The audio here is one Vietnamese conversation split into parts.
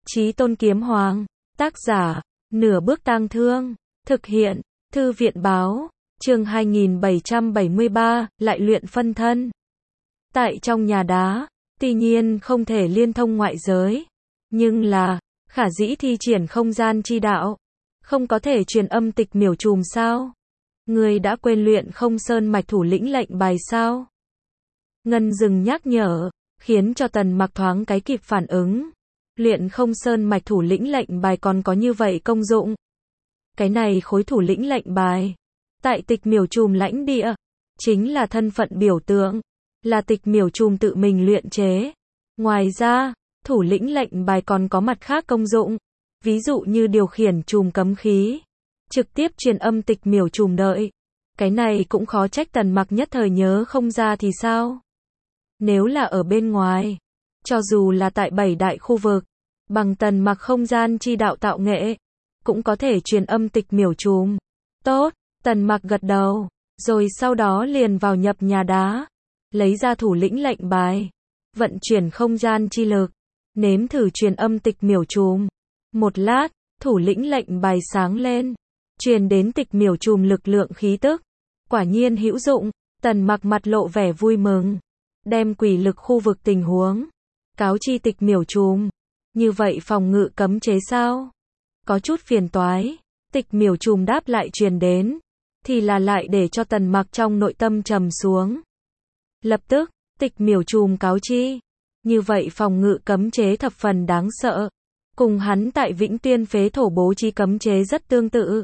Chí Tôn Kiếm Hoàng. Tác giả, Nửa Bước Tang Thương. Thực hiện, Thư viện Báo. Chương 2773, lại luyện phân thân. Tại trong nhà đá, tuy nhiên không thể liên thông ngoại giới, nhưng là, khả dĩ thi triển không gian chi đạo. Không có thể truyền âm tịch miểu trùm sao? Người đã quên luyện không sơn mạch thủ lĩnh lệnh bài sao? Ngân dừng nhắc nhở, khiến cho Tần Mặc thoáng cái kịp phản ứng. Luyện không sơn mạch thủ lĩnh lệnh bài còn có như vậy công dụng. Cái này khối thủ lĩnh lệnh bài, tại tịch miểu trùm lãnh địa, chính là thân phận biểu tượng, là tịch miểu trùm tự mình luyện chế. Ngoài ra, thủ lĩnh lệnh bài còn có mặt khác công dụng, ví dụ như điều khiển trùm cấm khí, trực tiếp truyền âm tịch miểu trùm đợi. Cái này cũng khó trách Tần Mặc nhất thời nhớ không ra thì sao? Nếu là ở bên ngoài, cho dù là tại 7 đại khu vực, bằng Tần Mặc không gian chi đạo tạo nghệ, cũng có thể truyền âm tịch miểu trùm. Tốt, Tần Mặc gật đầu, rồi sau đó liền vào nhập nhà đá, lấy ra thủ lĩnh lệnh bài, vận chuyển không gian chi lực, nếm thử truyền âm tịch miểu trùm. Một lát, thủ lĩnh lệnh bài sáng lên, truyền đến tịch miểu trùm lực lượng khí tức. Quả nhiên hữu dụng, Tần Mặc mặt lộ vẻ vui mừng, đem quỷ lực khu vực tình huống cáo chi tịch miểu trùm. Như vậy phòng ngự cấm chế sao? Có chút phiền toái. Tịch miểu trùm đáp lại truyền đến, thì là lại để cho Tần Mặc trong nội tâm trầm xuống. Lập tức, tịch miểu trùm cáo chi. Như vậy phòng ngự cấm chế thập phần đáng sợ. Cùng hắn tại Vĩnh Tuyên phế thổ bố trí cấm chế rất tương tự.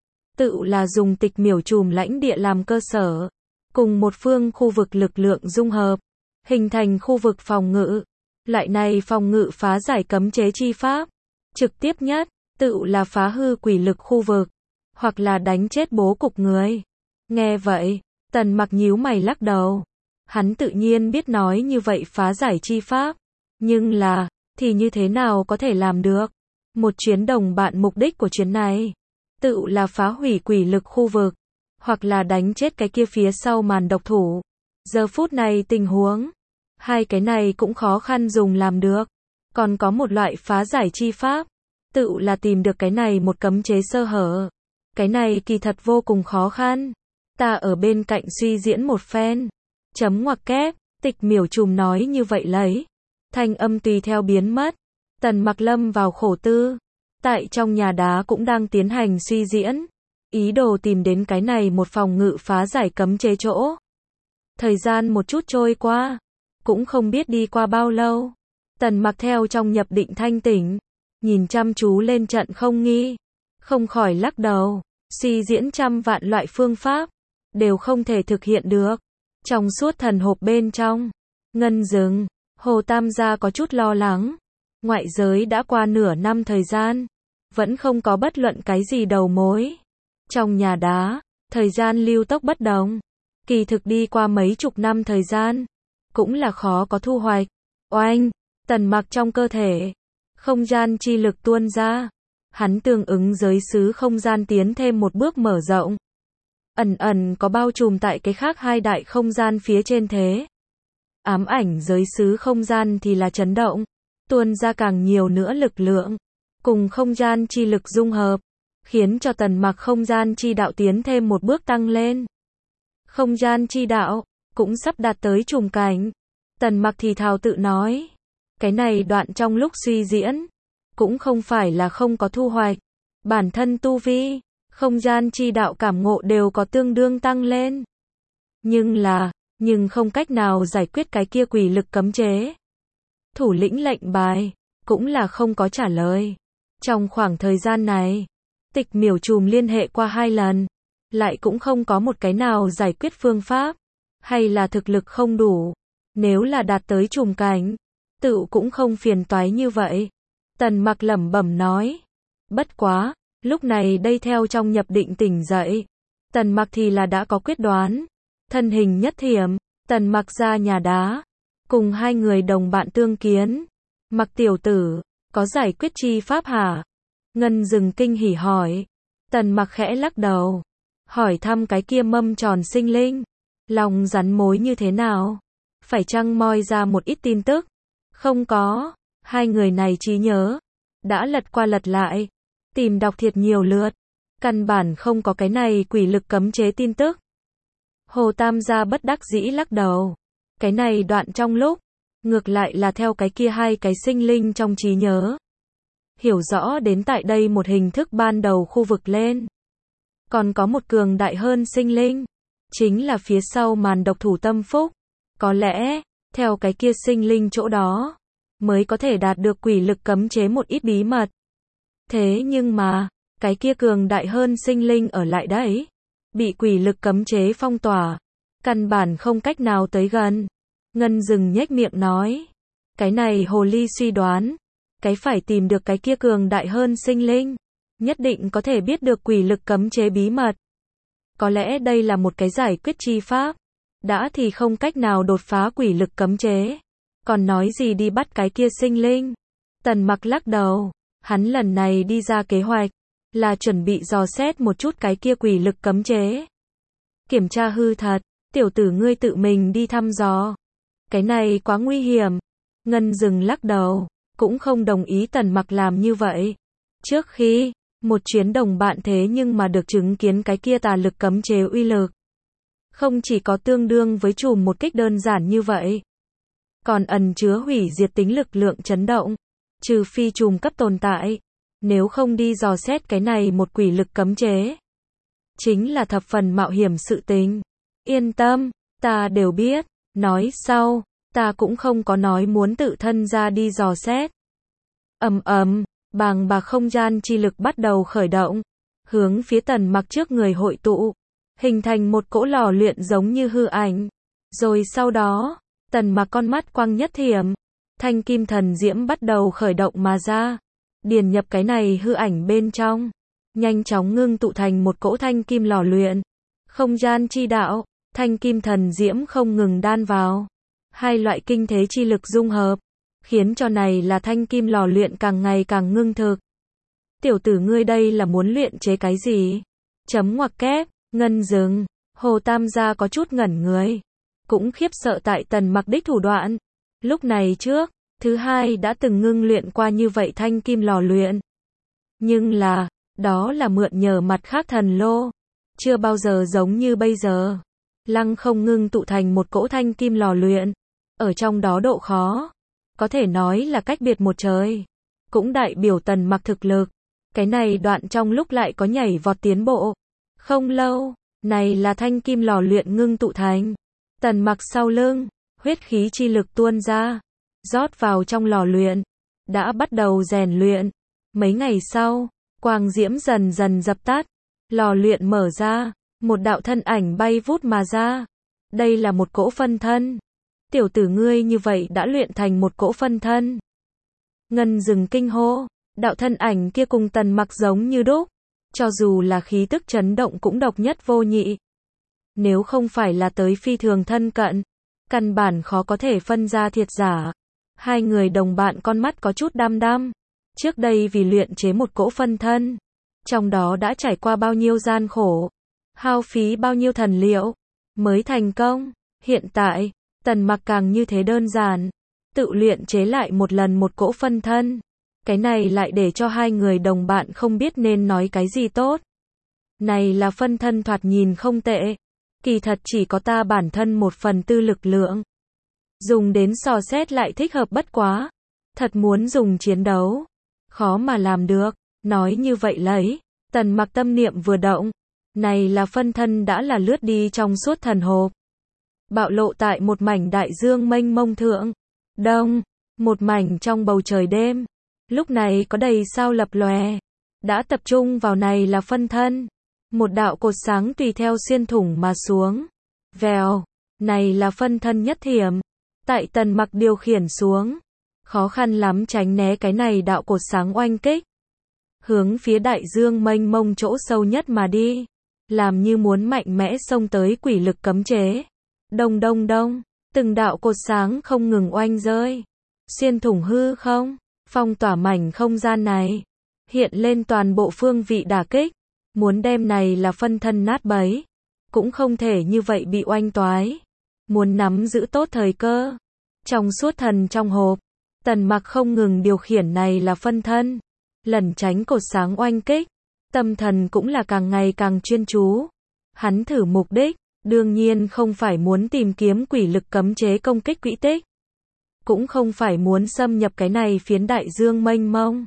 Tự là dùng tịch miểu trùm lãnh địa làm cơ sở, cùng một phương khu vực lực lượng dung hợp, hình thành khu vực phòng ngự. Loại này phòng ngự phá giải cấm chế chi pháp, trực tiếp nhất, tự là phá hư quỷ lực khu vực, hoặc là đánh chết bố cục người. Nghe vậy, Tần Mặc nhíu mày lắc đầu. Hắn tự nhiên biết nói như vậy phá giải chi pháp, nhưng là, thì như thế nào có thể làm được? Một chuyến đồng bạn mục đích của chuyến này, tự là phá hủy quỷ lực khu vực, hoặc là đánh chết cái kia phía sau màn độc thủ. Giờ phút này tình huống, hai cái này cũng khó khăn dùng làm được. Còn có một loại phá giải chi pháp, tự là tìm được cái này một cấm chế sơ hở. Cái này kỳ thật vô cùng khó khăn. Ta ở bên cạnh suy diễn một phen. Chấm ngoặc kép, tịch miểu trùm nói như vậy lấy. Thanh âm tùy theo biến mất. Tần Mặc lâm vào khổ tư. Tại trong nhà đá cũng đang tiến hành suy diễn. Ý đồ tìm đến cái này một phòng ngự phá giải cấm chế chỗ. Thời gian một chút trôi qua. Cũng không biết đi qua bao lâu. Tần Mặc theo trong nhập định thanh tỉnh. Nhìn chăm chú lên trận không nghi. Không khỏi lắc đầu. Suy diễn trăm vạn loại phương pháp. Đều không thể thực hiện được. Trong suốt thần hộp bên trong. Ngân dừng. Hồ Tam gia có chút lo lắng. Ngoại giới đã qua nửa năm thời gian. Vẫn không có bất luận cái gì đầu mối. Trong nhà đá, thời gian lưu tốc bất đồng. Kỳ thực đi qua mấy chục năm thời gian. Cũng là khó có thu hoạch. Oanh, Tần Mặc trong cơ thể. Không gian chi lực tuôn ra. Hắn tương ứng giới xứ không gian tiến thêm một bước mở rộng. Ẩn ẩn có bao trùm tại cái khác hai đại không gian phía trên thế. Ám ảnh giới xứ không gian thì là chấn động. Tuôn ra càng nhiều nữa lực lượng. Cùng không gian chi lực dung hợp. Khiến cho Tần Mặc không gian chi đạo tiến thêm một bước tăng lên. Không gian chi đạo cũng sắp đạt tới trùng cảnh. Tần Mặc thì thào tự nói. Cái này đoạn trong lúc suy diễn. Cũng không phải là không có thu hoạch. Bản thân tu vi, không gian chi đạo cảm ngộ đều có tương đương tăng lên. Nhưng không cách nào giải quyết cái kia quỷ lực cấm chế. Thủ lĩnh lệnh bài, cũng là không có trả lời. Trong khoảng thời gian này, tịch miểu trùm liên hệ qua 2 lần. Lại cũng không có một cái nào giải quyết phương pháp. Hay là thực lực không đủ. Nếu là đạt tới trùng cảnh, tự cũng không phiền toái như vậy. Tần Mặc lẩm bẩm nói. Bất quá, lúc này đây theo trong nhập định tỉnh dậy. Tần Mặc thì là đã có quyết đoán. Thân hình nhất thiểm, Tần Mặc ra nhà đá. Cùng 2 người đồng bạn tương kiến. Mặc tiểu tử, có giải quyết chi pháp hả? Ngân dừng kinh hỉ hỏi. Tần Mặc khẽ lắc đầu. Hỏi thăm cái kia mâm tròn sinh linh. Lòng rắn mối như thế nào? Phải chăng moi ra một ít tin tức? Không có. 2 người này trí nhớ đã lật qua lật lại, tìm đọc thiệt nhiều lượt, căn bản không có cái này quỷ lực cấm chế tin tức. Hồ Tam gia bất đắc dĩ lắc đầu. Cái này đoạn trong lúc, ngược lại là theo cái kia hai cái sinh linh trong trí nhớ. Hiểu rõ đến tại đây một hình thức ban đầu khu vực lên. Còn có một cường đại hơn sinh linh. Chính là phía sau màn độc thủ tâm phúc. Có lẽ, theo cái kia sinh linh chỗ đó, mới có thể đạt được quỷ lực cấm chế một ít bí mật. Thế nhưng mà, cái kia cường đại hơn sinh linh ở lại đấy. Bị quỷ lực cấm chế phong tỏa. Căn bản không cách nào tới gần. Ngân Dừng nhếch miệng nói. Cái này hồ ly suy đoán. Cái phải tìm được cái kia cường đại hơn sinh linh. Nhất định có thể biết được quỷ lực cấm chế bí mật. Có lẽ đây là một cái giải quyết chi pháp. Đã thì không cách nào đột phá quỷ lực cấm chế. Còn nói gì đi bắt cái kia sinh linh. Tần Mặc lắc đầu. Hắn lần này đi ra kế hoạch. Là chuẩn bị dò xét một chút cái kia quỷ lực cấm chế. Kiểm tra hư thật. Tiểu tử ngươi tự mình đi thăm dò. Cái này quá nguy hiểm. Ngân Dừng lắc đầu. Cũng không đồng ý Tần Mặc làm như vậy. Trước khi, một chuyến đồng bạn thế nhưng mà được chứng kiến cái kia tà lực cấm chế uy lực. Không chỉ có tương đương với chùm một kích đơn giản như vậy. Còn ẩn chứa hủy diệt tính lực lượng chấn động. Trừ phi chùm cấp tồn tại. Nếu không đi dò xét cái này một quỷ lực cấm chế. Chính là thập phần mạo hiểm sự tình. Yên tâm, ta đều biết. Nói sau, ta cũng không có nói muốn tự thân ra đi dò xét. Bàng bạc không gian chi lực bắt đầu khởi động. Hướng phía Tần Mặc trước người hội tụ. Hình thành một cỗ lò luyện giống như hư ảnh. Rồi sau đó, Tần Mặc con mắt quang nhất thiểm. Thanh kim thần diễm bắt đầu khởi động mà ra. Điền nhập cái này hư ảnh bên trong. Nhanh chóng ngưng tụ thành một cỗ thanh kim lò luyện. Không gian chi đạo, thanh kim thần diễm không ngừng đan vào. Hai loại kinh thế chi lực dung hợp. Khiến cho này là thanh kim lò luyện càng ngày càng ngưng thực. Tiểu tử ngươi đây là muốn luyện chế cái gì? Chấm ngoặc kép, Ngân Dừng. Hồ Tam gia có chút ngẩn người. Cũng khiếp sợ tại Tần Mặc đích thủ đoạn. Lúc này trước, thứ hai đã từng ngưng luyện qua như vậy thanh kim lò luyện. Nhưng là, đó là mượn nhờ mặt khác thần lô. Chưa bao giờ giống như bây giờ. Lăng không ngưng tụ thành một cỗ thanh kim lò luyện. Ở trong đó độ khó. Có thể nói là cách biệt một trời. Cũng đại biểu Tần Mặc thực lực. Cái này đoạn trong lúc lại có nhảy vọt tiến bộ. Không lâu, này là thanh kim lò luyện ngưng tụ thành. Tần Mặc sau lưng, huyết khí chi lực tuôn ra. Rót vào trong lò luyện. Đã bắt đầu rèn luyện. Mấy ngày sau, quang diễm dần dần dập tắt. Lò luyện mở ra. Một đạo thân ảnh bay vút mà ra. Đây là một cỗ phân thân. Tiểu tử ngươi như vậy đã luyện thành một cỗ phân thân. Ngân Dừng kinh hô. Đạo thân ảnh kia cùng Tần Mặc giống như đúc. Cho dù là khí tức chấn động cũng độc nhất vô nhị. Nếu không phải là tới phi thường thân cận. Căn bản khó có thể phân ra thiệt giả. Hai người đồng bạn con mắt có chút đăm đăm. Trước đây vì luyện chế một cỗ phân thân. Trong đó đã trải qua bao nhiêu gian khổ. Hao phí bao nhiêu thần liệu. Mới thành công. Hiện tại, Tần Mặc càng như thế đơn giản. Tự luyện chế lại một lần một cỗ phân thân. Cái này lại để cho hai người đồng bạn không biết nên nói cái gì tốt. Này là phân thân thoạt nhìn không tệ. Kỳ thật chỉ có ta bản thân 1/4 lực lượng. Dùng đến dò xét lại thích hợp bất quá. Thật muốn dùng chiến đấu. Khó mà làm được. Nói như vậy lấy. Tần Mặc tâm niệm vừa động. Này là phân thân đã là lướt đi trong suốt thần hộp. Bạo lộ tại một mảnh đại dương mênh mông thượng. Đông. Một mảnh trong bầu trời đêm. Lúc này có đầy sao lập lòe. Đã tập trung vào này là phân thân. Một đạo cột sáng tùy theo xuyên thủng mà xuống. Vèo. Này là phân thân nhất thiểm. Tại Tần Mặc điều khiển xuống. Khó khăn lắm tránh né cái này đạo cột sáng oanh kích. Hướng phía đại dương mênh mông chỗ sâu nhất mà đi. Làm như muốn mạnh mẽ xông tới quỷ lực cấm chế. Đông đông đông. Từng đạo cột sáng không ngừng oanh rơi. Xuyên thủng hư không. Phong tỏa mảnh không gian này. Hiện lên toàn bộ phương vị đả kích. Muốn đem này là phân thân nát bấy. Cũng không thể như vậy bị oanh toái. Muốn nắm giữ tốt thời cơ. Trong suốt thần trong hộp. Tần Mặc không ngừng điều khiển này là phân thân. lẩn tránh cột sáng oanh kích. Tâm thần cũng là càng ngày càng chuyên chú. Hắn thử mục đích, đương nhiên không phải muốn tìm kiếm quỷ lực cấm chế công kích quỹ tích. Cũng không phải muốn xâm nhập cái này phiến đại dương mênh mông.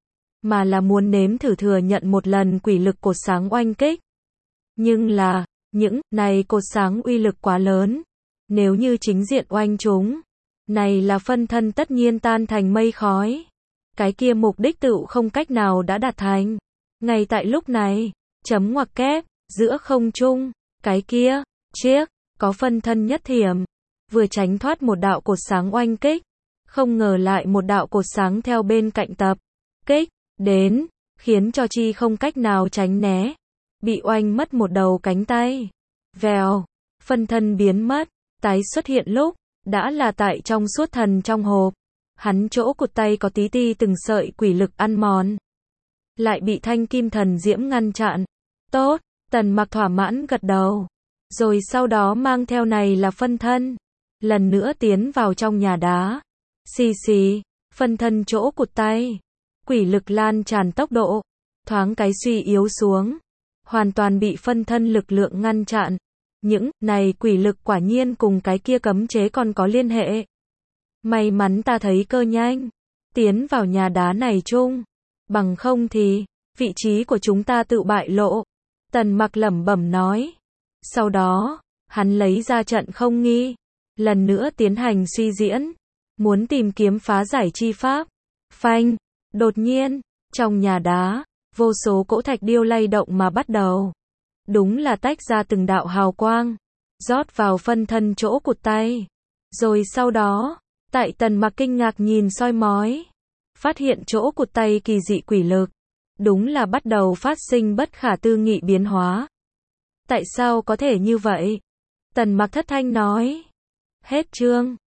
Mà là muốn nếm thử thừa nhận một lần quỷ lực cột sáng oanh kích. Nhưng là, những này cột sáng uy lực quá lớn. Nếu như chính diện oanh chúng, này là phân thân tất nhiên tan thành mây khói. Cái kia mục đích tựu không cách nào đã đạt thành. Ngay tại lúc này, chấm ngoặc kép, giữa không trung, cái kia, chiếc, có phân thân nhất thiểm. Vừa tránh thoát một đạo cột sáng oanh kích. Không ngờ lại một đạo cột sáng theo bên cạnh tập. Kích, đến, khiến cho chi không cách nào tránh né. Bị oanh mất một đầu cánh tay. Vèo, phân thân biến mất, tái xuất hiện lúc, đã là tại trong suốt thần trong hộp. Hắn chỗ cụt tay có tí ti từng sợi quỷ lực ăn mòn. Lại bị thanh kim thần diễm ngăn chặn. Tốt, Tần Mặc thỏa mãn gật đầu. Rồi sau đó mang theo này là phân thân. Lần nữa tiến vào trong nhà đá. Xì xì, phân thân chỗ cụt tay. Quỷ lực lan tràn tốc độ. Thoáng cái suy yếu xuống. Hoàn toàn bị phân thân lực lượng ngăn chặn. Những này quỷ lực quả nhiên cùng cái kia cấm chế còn có liên hệ. May mắn ta thấy cơ nhanh. Tiến vào nhà đá này chung. Bằng không thì, vị trí của chúng ta tự bại lộ. Tần Mặc lẩm bẩm nói. Sau đó, hắn lấy ra trận không nghi. Lần nữa tiến hành suy diễn. Muốn tìm kiếm phá giải chi pháp. Phanh, đột nhiên, trong nhà đá, vô số cỗ thạch điêu lay động mà bắt đầu. Đúng là tách ra từng đạo hào quang. Rót vào phân thân chỗ cụt tay. Rồi sau đó, tại Tần Mặc kinh ngạc nhìn soi mói. Phát hiện chỗ cụt tay kỳ dị quỷ lực. Đúng là bắt đầu phát sinh bất khả tư nghị biến hóa. Tại sao có thể như vậy? Tần Mặc thất thanh nói. Hết chương.